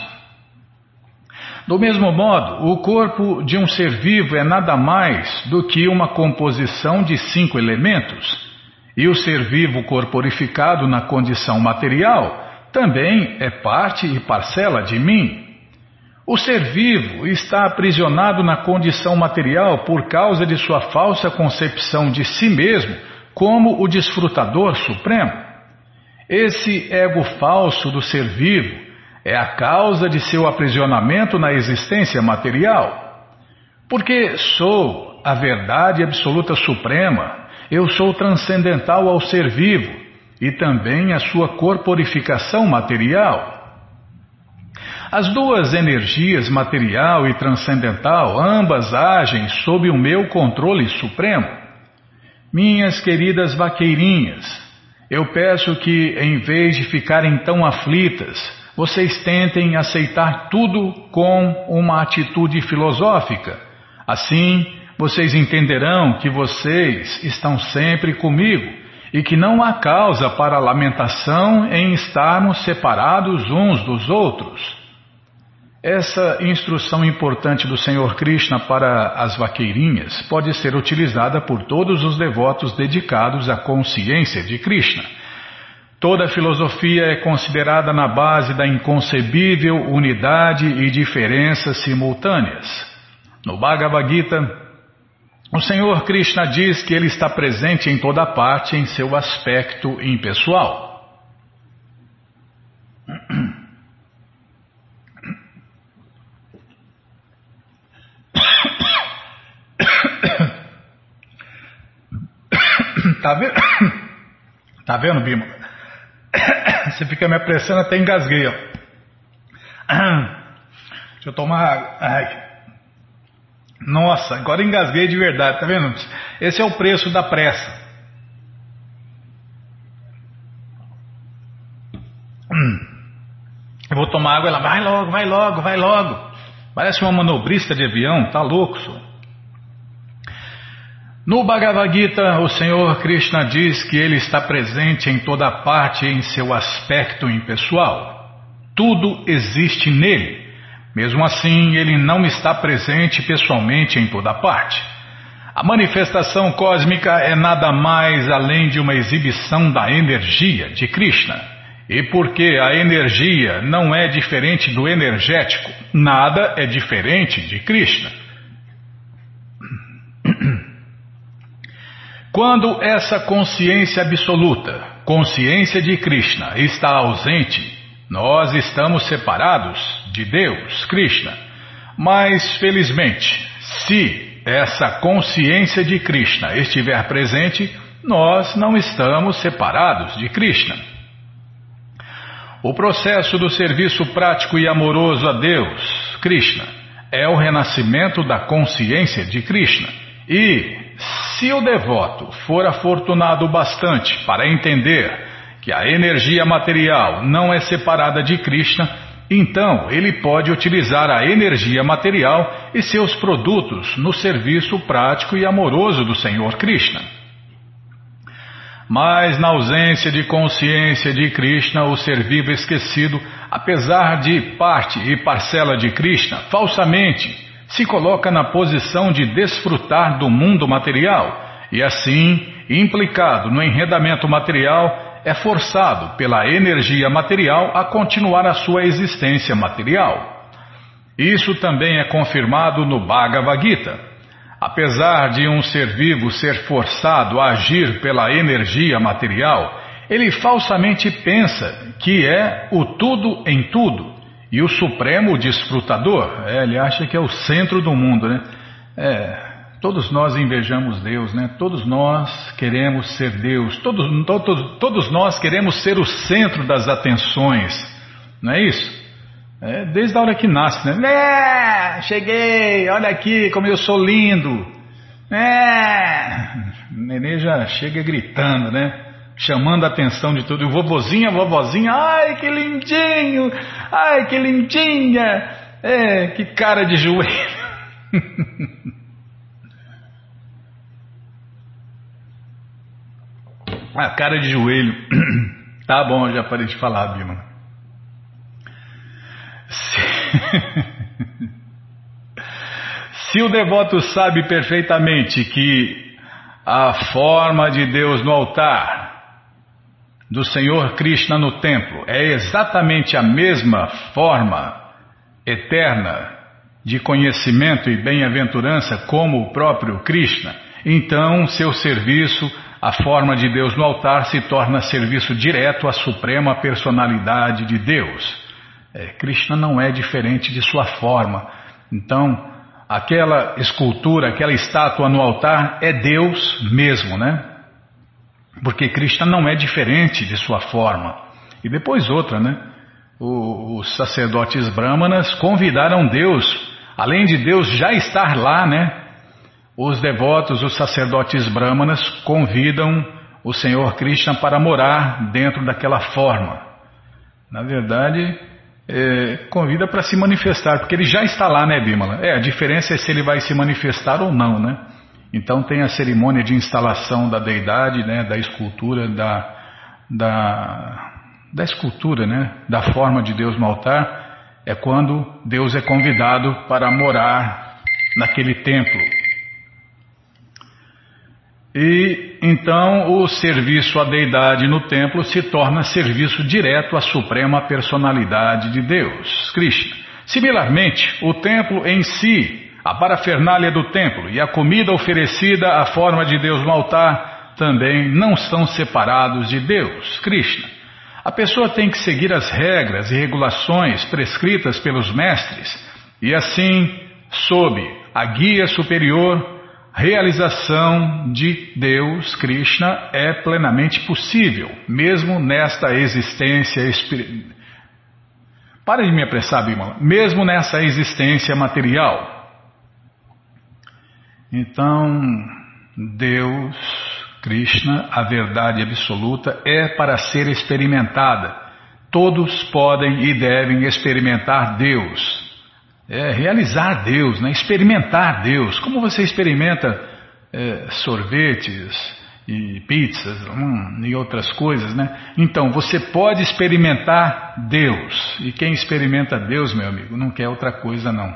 Do mesmo modo, o corpo de um ser vivo é nada mais do que uma composição de 5 elementos, e o ser vivo corporificado na condição material também é parte e parcela de mim. O ser vivo está aprisionado na condição material por causa de sua falsa concepção de si mesmo como o desfrutador supremo. Esse ego falso do ser vivo é a causa de seu aprisionamento na existência material. Porque sou a verdade absoluta suprema, eu sou transcendental ao ser vivo e também à sua corporificação material. As duas energias, material e transcendental, ambas agem sob o meu controle supremo. Minhas queridas vaqueirinhas, eu peço que, em vez de ficarem tão aflitas, vocês tentem aceitar tudo com uma atitude filosófica. Assim, vocês entenderão que vocês estão sempre comigo e que não há causa para lamentação em estarmos separados uns dos outros. Essa instrução importante do Senhor Krishna para as vaqueirinhas pode ser utilizada por todos os devotos dedicados à consciência de Krishna. Toda filosofia é considerada na base da inconcebível unidade e diferenças simultâneas. No Bhagavad Gita, o Senhor Krishna diz que Ele está presente em toda parte em seu aspecto impessoal. Tá vendo, Bima? Você fica me apressando, até engasguei, ó. Deixa eu tomar água. Ai. Nossa, agora engasguei de verdade, tá vendo? Esse é o preço da pressa. Eu vou tomar água, ela vai logo, vai logo, vai logo. Parece uma manobrista de avião, tá louco, senhor. No Bhagavad Gita, o Senhor Krishna diz que Ele está presente em toda parte em seu aspecto impessoal. Tudo existe nele. Mesmo assim, Ele não está presente pessoalmente em toda parte. A manifestação cósmica é nada mais além de uma exibição da energia de Krishna. E porque a energia não é diferente do energético, nada é diferente de Krishna. Quando essa consciência absoluta, consciência de Krishna, está ausente, nós estamos separados de Deus, Krishna. Mas, felizmente, se essa consciência de Krishna estiver presente, nós não estamos separados de Krishna. O processo do serviço prático e amoroso a Deus, Krishna, é o renascimento da consciência de Krishna. E, se o devoto for afortunado bastante para entender que a energia material não é separada de Krishna, então ele pode utilizar a energia material e seus produtos no serviço prático e amoroso do Senhor Krishna. Mas na ausência de consciência de Krishna, o ser vivo esquecido, apesar de parte e parcela de Krishna, falsamente se coloca na posição de desfrutar do mundo material e assim, implicado no enredamento material, é forçado pela energia material a continuar a sua existência material. Isso também é confirmado no Bhagavad Gita. Apesar de um ser vivo ser forçado a agir pela energia material, ele falsamente pensa que é o tudo em tudo e o supremo desfrutador. Ele acha que é o centro do mundo, né? Todos nós invejamos Deus, né? Todos nós queremos ser Deus, todos nós queremos ser o centro das atenções, não é isso? Desde a hora que nasce, né? Cheguei, olha aqui como eu sou lindo. O nenê já chega gritando, né? Chamando a atenção de tudo. E vovozinha, ai que lindinho, ai que lindinha, que cara de joelho. A cara de joelho. Tá bom, eu já parei de falar, Bima. Se o devoto sabe perfeitamente que a forma de Deus no altar, do Senhor Krishna no templo, é exatamente a mesma forma eterna de conhecimento e bem-aventurança como o próprio Krishna, então seu serviço, a forma de Deus no altar, se torna serviço direto à suprema personalidade de Deus. Krishna não é diferente de sua forma. Então, aquela escultura, aquela estátua no altar é Deus mesmo, né? Porque Krishna não é diferente de sua forma. E depois outra, né? Os sacerdotes brahmanas convidaram Deus, além de Deus já estar lá, né? Os devotos, os sacerdotes brahmanas convidam o Senhor Krishna para morar dentro daquela forma. Na verdade, convida para se manifestar, porque ele já está lá, né, Bimala? A diferença é se ele vai se manifestar ou não, né? Então tem a cerimônia de instalação da deidade, né, da escultura, da escultura, né, da forma de Deus no altar, é quando Deus é convidado para morar naquele templo. E então o serviço à deidade no templo se torna serviço direto à suprema personalidade de Deus, Krishna. Similarmente, o templo em si, a parafernália do templo e a comida oferecida à forma de Deus no altar também não são separados de Deus, Krishna. A pessoa tem que seguir as regras e regulações prescritas pelos mestres e assim, sob a guia superior, realização de Deus, Krishna, é plenamente possível, mesmo nesta existência espiritual. Para de me apressar, Bimala. Mesmo nessa existência material. Então, Deus, Krishna, a verdade absoluta, é para ser experimentada. Todos podem e devem experimentar Deus. Realizar Deus, né? Experimentar Deus. Como você experimenta sorvetes e pizzas e outras coisas, né? Então, você pode experimentar Deus. E quem experimenta Deus, meu amigo, não quer outra coisa, não.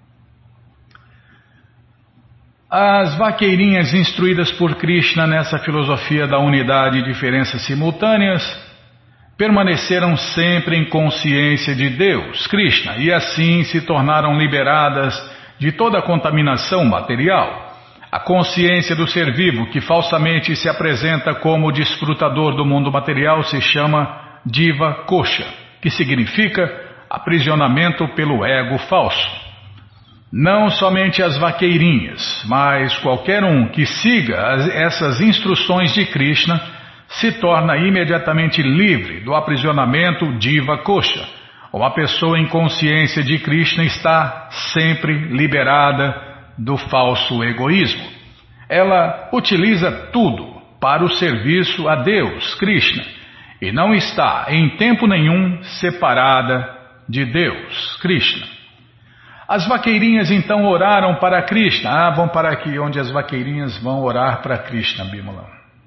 As vaqueirinhas instruídas por Krishna nessa filosofia da unidade e diferenças simultâneas permaneceram sempre em consciência de Deus, Krishna, e assim se tornaram liberadas de toda a contaminação material. A consciência do ser vivo, que falsamente se apresenta como desfrutador do mundo material, se chama Jiva Kosha, que significa aprisionamento pelo ego falso. Não somente as vaqueirinhas, mas qualquer um que siga essas instruções de Krishna se torna imediatamente livre do aprisionamento Jiva Kosha. Uma pessoa em consciência de Krishna está sempre liberada do falso egoísmo. Ela utiliza tudo para o serviço a Deus, Krishna, e não está em tempo nenhum separada de Deus, Krishna. As vaqueirinhas então oraram para Krishna. Vamos parar aqui onde as vaqueirinhas vão orar para Krishna, Bimala.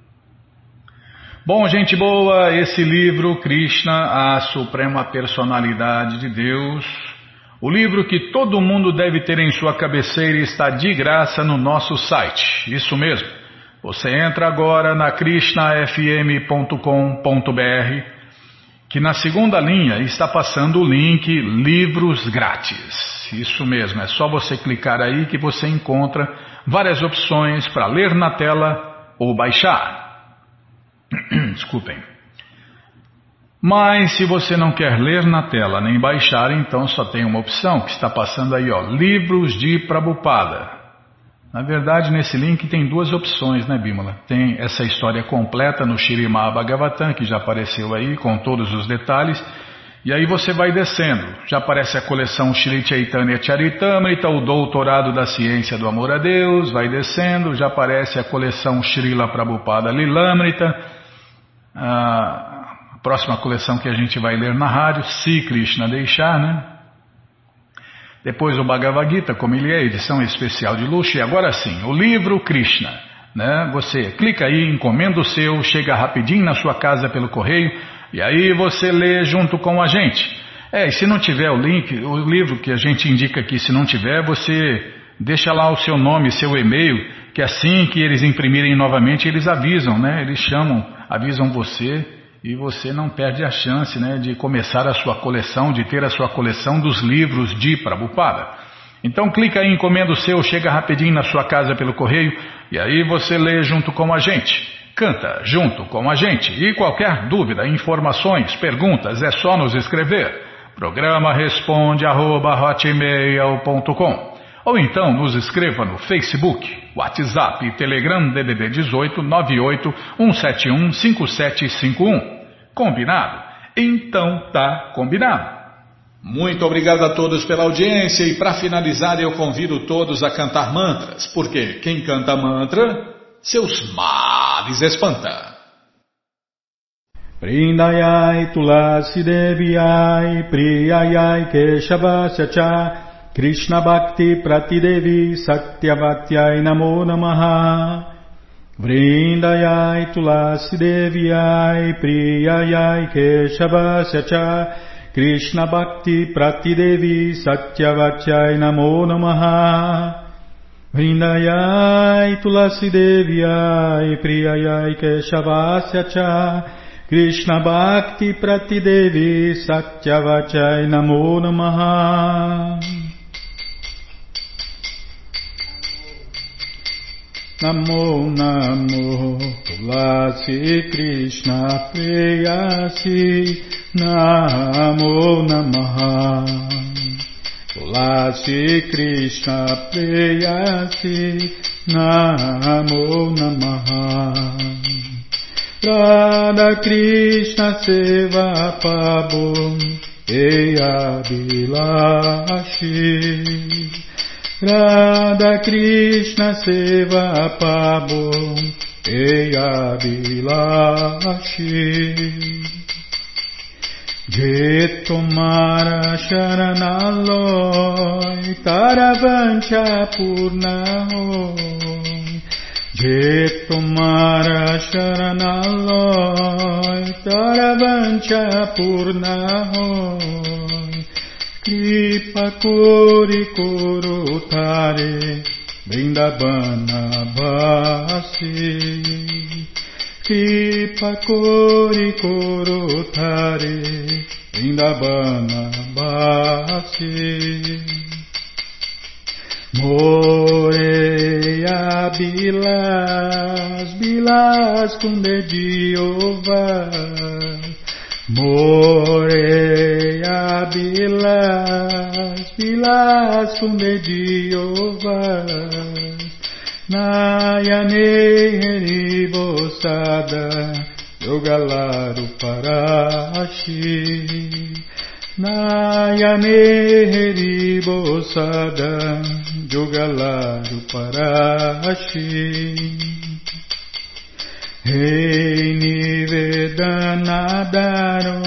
Bom, gente boa, esse livro, Krishna, a Suprema Personalidade de Deus, o livro que todo mundo deve ter em sua cabeceira, está de graça no nosso site. Isso mesmo. Você entra agora na krishnafm.com.br, que na segunda linha está passando o link Livros Grátis. Isso mesmo, é só você clicar aí que você encontra várias opções para ler na tela ou baixar. Desculpem. Mas se você não quer ler na tela nem baixar, então só tem uma opção que está passando aí, ó, Livros de Prabhupada. Na verdade, nesse link tem duas opções, né, Bímola? Tem essa história completa no Śrīmad Bhagavatam, que já apareceu aí com todos os detalhes, e aí você vai descendo. Já aparece a coleção Shri Chaitanya Charitamrita, o Doutorado da Ciência do Amor a Deus, vai descendo, já aparece a coleção Srila Prabhupada Lilamrita, a próxima coleção que a gente vai ler na rádio, Se Krishna Deixar, né? Depois o Bhagavad Gita, como ele é, edição especial de luxo, e agora sim, o livro Krishna, né? Você clica aí, encomenda o seu, chega rapidinho na sua casa pelo correio, e aí você lê junto com a gente. E se não tiver o link, o livro que a gente indica aqui, se não tiver, você deixa lá o seu nome, seu e-mail, que assim que eles imprimirem novamente, eles avisam, né? Eles chamam, avisam você, e você não perde a chance, né, de começar a sua coleção, de ter a sua coleção dos livros de Prabhupada. Então clica aí, encomenda o seu, chega rapidinho na sua casa pelo correio, e aí você lê junto com a gente, canta junto com a gente. E qualquer dúvida, informações, perguntas, é só nos escrever. Programa responde@hotmail.com. Ou então nos escreva no Facebook, WhatsApp e Telegram DDD 18 98 171 5751. Combinado? Então tá combinado. Muito obrigado a todos pela audiência e para finalizar eu convido todos a cantar mantras, porque quem canta mantra, seus males espanta. Vrindayai Tulasi Deviyai Priyayai Keshavasya Cha Krishna Bhakti Pratidevi Satyavatyai Namo Namaha. Vrindayai Tulasi Deviyai Priyayai Keshavasya Cha Krishna Bhakti Pratidevi Satyavatyai Namo Namaha. Vrindayai Tulasi Deviyai Priyayai Keshavasya Cha Krishna Bhakti Pratidevi Satyavatyai Namo Namaha. Namo Namo Tulasi Krishna Preyasi Namo Namaha. Tulasi Krishna Preyasi Namo Namaha. Radha Krishna Seva Pabum Eya Bilashi. Radha Krishna Seva Pabum Eya Bilashi. Jetomara Sharanaloy Taravancha Purnahoy. Jetomara Sharanaloy Taravancha Purnahoy. Kripa Kori Kurutare Vrindavana Basi. Kripa Kori Kurutare Vrindavana Basi. Moreia Bilas, Bilas Kunde Jeová. Moreia Bilas, Bilas Kunde Jeová. Nayane Heribosada Yogalaru Parashi. Nayane Heribosada Yogalaru Parashi. Rei Nivedanadaro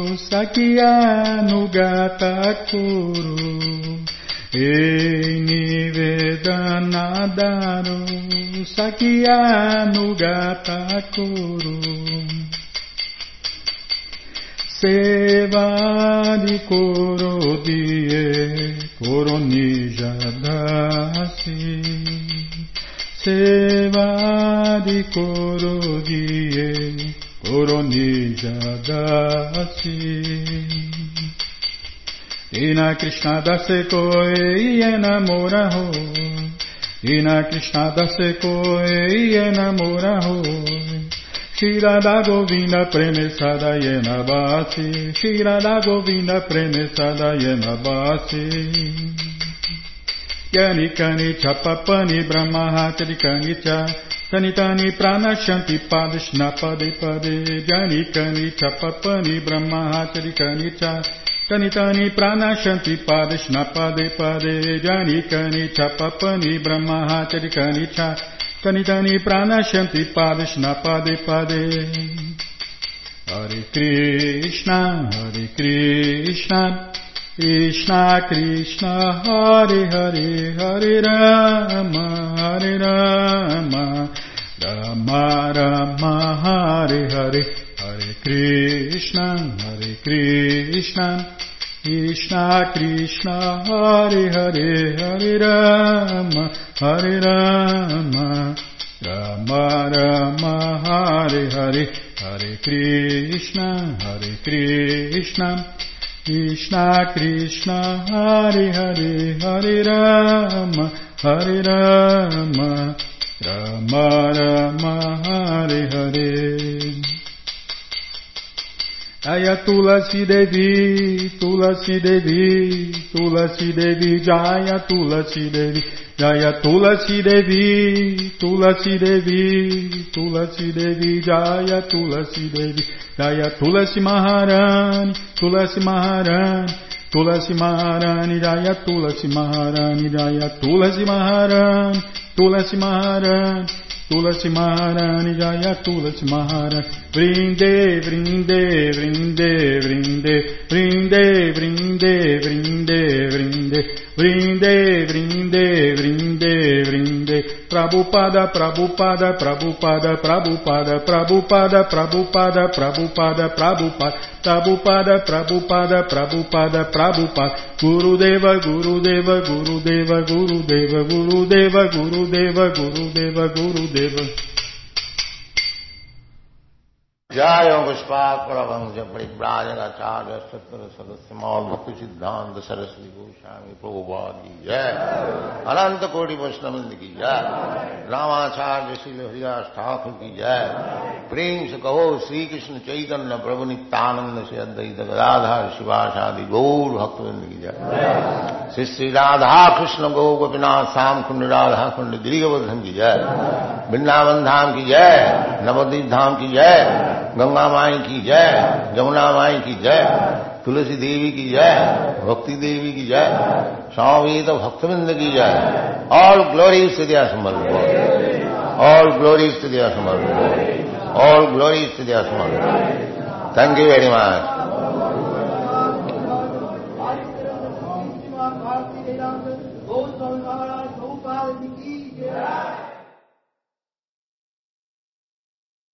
Sakyanuga Kuru. Rei Nivedanadaro Sakyanuga Kuru. Seva di Korodie Koronijadasi. Seva Sevadi Koro Diye Koro Nija Dasi Ina Krishna Dase Koe Enamora Ho Ina Krishna Dase Koe Enamora Ho Shirada Govinda Premesada Yena Basi Shirada Govinda Premesada Yena Basi Yanikani Chapapani Brahmahachari Kanicha Tanitani Pranashanti Padishna Pade Pade Yanikani Chapapani Brahmahachari Kanicha Tanitani Pranashanti Padishna Pade Pade Yanikani Chapapani Brahmahachari Kanicha Tanitani Pranashanti Padishna Pade Pade Hare Krishna Krishna Krishna Hare Hare Hare Rama Rama Rama Hare Hare Hare Krishna Krishna Krishna Hare Hare Hare Rama Rama Rama Hare Hare Hare Krishna Krishna Krishna Hare Hare Hare Rama Rama Rama Hare Hare Jaya Tulasi Devi Tulasi Devi Tulasi Devi Jaya Tulasi Devi Jaya Tulasi Devi Tulasi Devi Tulasi Devi Jaya Tulasi Devi Jaya Tulasi Maharani Tulasi Maharani Tulasi Maharani Jaya Tulasi Maharani Jaya Tulasi Maharani Tulasi Maharani Tulasi Maharani Jaya Tulasi Maharani Vrinde Vrinde Vrinde Vrinde Vrinde Vrinde Vrinde Vrinde Vrinde Vrinde Vrinde Vrinde Prabhupada Prabhupada Prabhupada Prabhupada Prabhupada Prabhupada Prabhupada Prabhupada Prabhupada Prabhupada Prabhupada Prabhupada Gurudeva Gurudeva Gurudeva Gurudeva Gurudeva Gurudeva Gurudeva Gurudeva Jaya Pushpa Paravamsa Paribhajagacharya Sattara Sadasyamal Bhakti Siddhanta Saraswati Goswami Prabhupada ki Jai Ananta Koti Vaishnavanda ki Jai Ramacharya Srila Haridas Thakur ki Jai Prem se kaho Sri Krishna Chaitanya Prabhu Nityananda Se Advaita Gadadhar Shivasadi Gaur Bhaktivinoda ki Jai Sri Radha Krishna Gaur Gopinath Sam Kund Radha Kund Girigavardhan ki Jai Vrindavan Dham ki Jai Navadvip Dham ki Jai Ganga माई की जय जमुना माई की जय तुलसी देवी की जय भक्ति देवी की जय स्वामी तो भक्तविंद की जय ऑल ग्लोरीज टू द असमल ऑल ग्लोरीज टू द असमल ऑल ग्लोरीज टू द असमल thank you very much Goswami Maharaj Prabhupada ki jai.